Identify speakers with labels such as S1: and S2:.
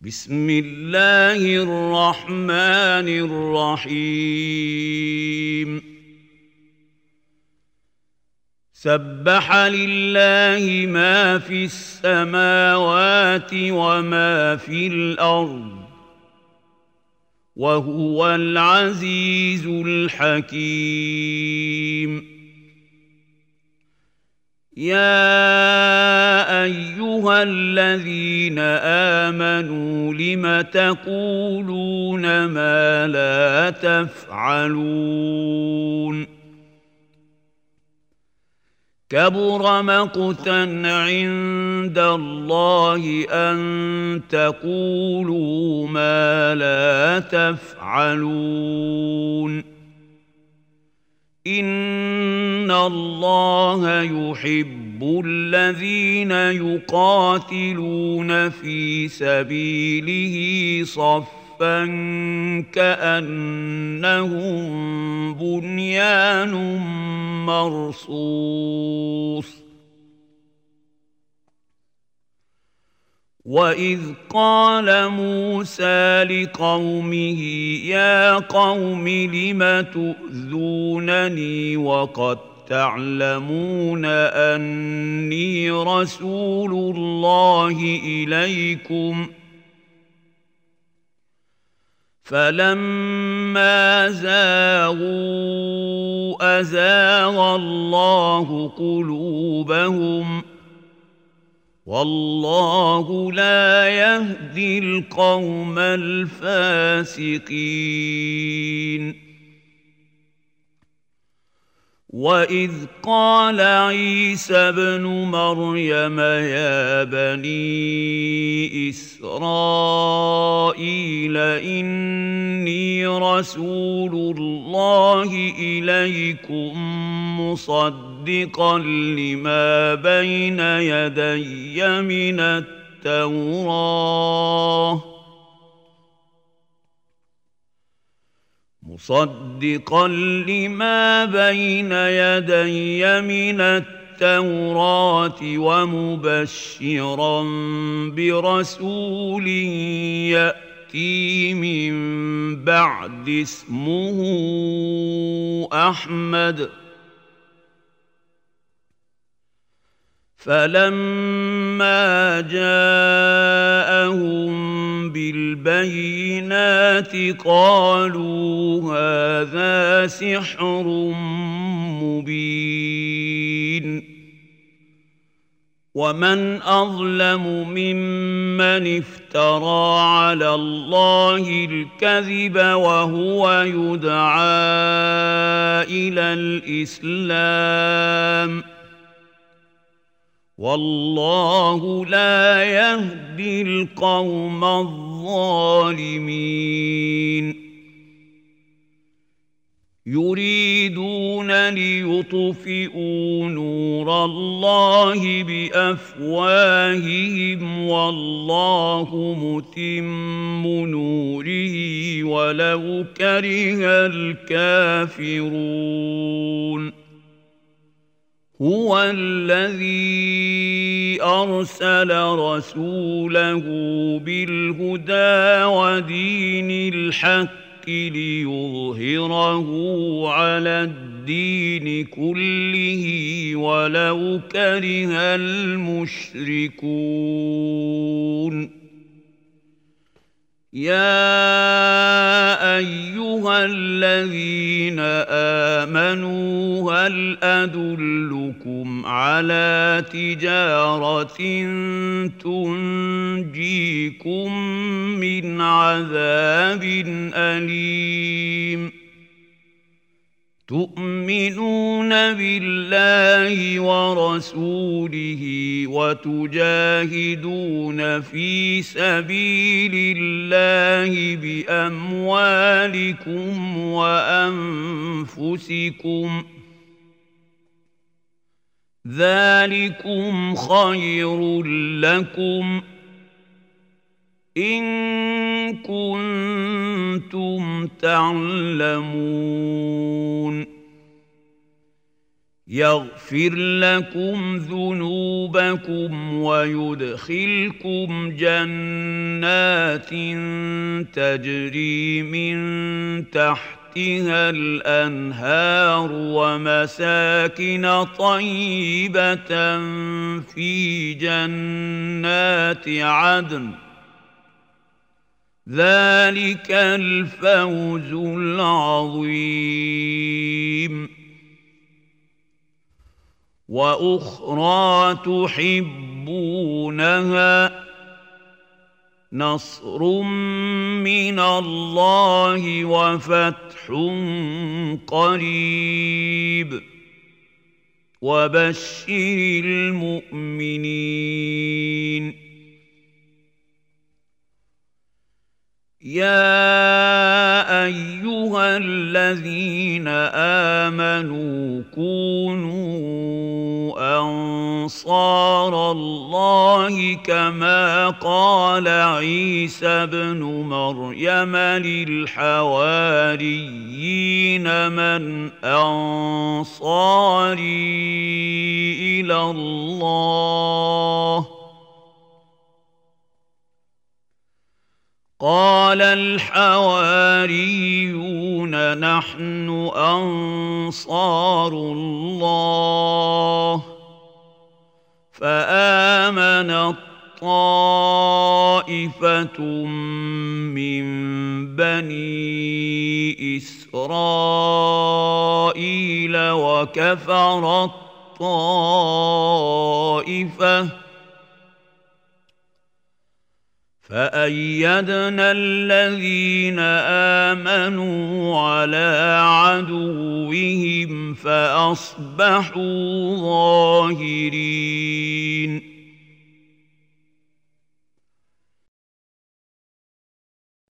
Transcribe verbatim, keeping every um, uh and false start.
S1: بسم الله الرحمن الرحيم سبح لله ما في السماوات وما في الأرض وهو العزيز الحكيم يا أيها الذين آمنوا لم تقولون ما لا تفعلون كبر مقتا عند الله أن تقولوا ما لا تفعلون إن الله يحب الذين يقاتلون في سبيله صفا كأنهم بنيان مرصوص وإذ قال موسى لقومه يا قوم لم تؤذونني وقد تعلمون أني رسول الله إليكم فلما زاغوا أزاغ الله قلوبهم والله لا يهدي القوم الفاسقين وإذ قال عيسى ابن مريم يا بني إسرائيل إني رسول الله إليكم مصدقا لما بين يدي من التوراة مصدقا لما بين يدي من التوراة ومبشرا برسول يأتي من بعد اسمه أحمد فلما جاءهم بالبينات قالوا هذا سحر مبين ومن أظلم ممن افترى على الله الكذب وهو يدعى إلى الإسلام والله لا يهدي القوم الظالمين يريدون ليطفئوا نور الله بأفواههم والله متم نوره ولو كره الكافرون هو الذي أرسل رسوله بالهدى ودين الحق ليظهره على الدين كله ولو كره المشركون يا أيها الذين آمنوا هل أدلكم على تجارة تنجيكم من عذاب أليم تؤمنون بالله ورسوله وتجاهدون في سبيل الله بأموالكم وأنفسكم ذلكم خير لكم إن كنتم تعلمون يغفر لكم ذنوبكم ويدخلكم جنات تجري من تحتها الأنهار ومساكن طيبة في جنات عدن ذلك الفوز العظيم. وأخرى تحبونها نصر من الله وفتح قريب وبشر المؤمنين. يا أيها الذين آمنوا كونوا أنصار الله كما قال عيسى ابن مريم للحواريين من أنصاري إلى الله قال الحواريون نحن أنصار الله فآمنت طائفة من بني إسرائيل وكفرت طائفة فأيدنا الذين آمنوا على عدوهم فأصبحوا ظاهرين.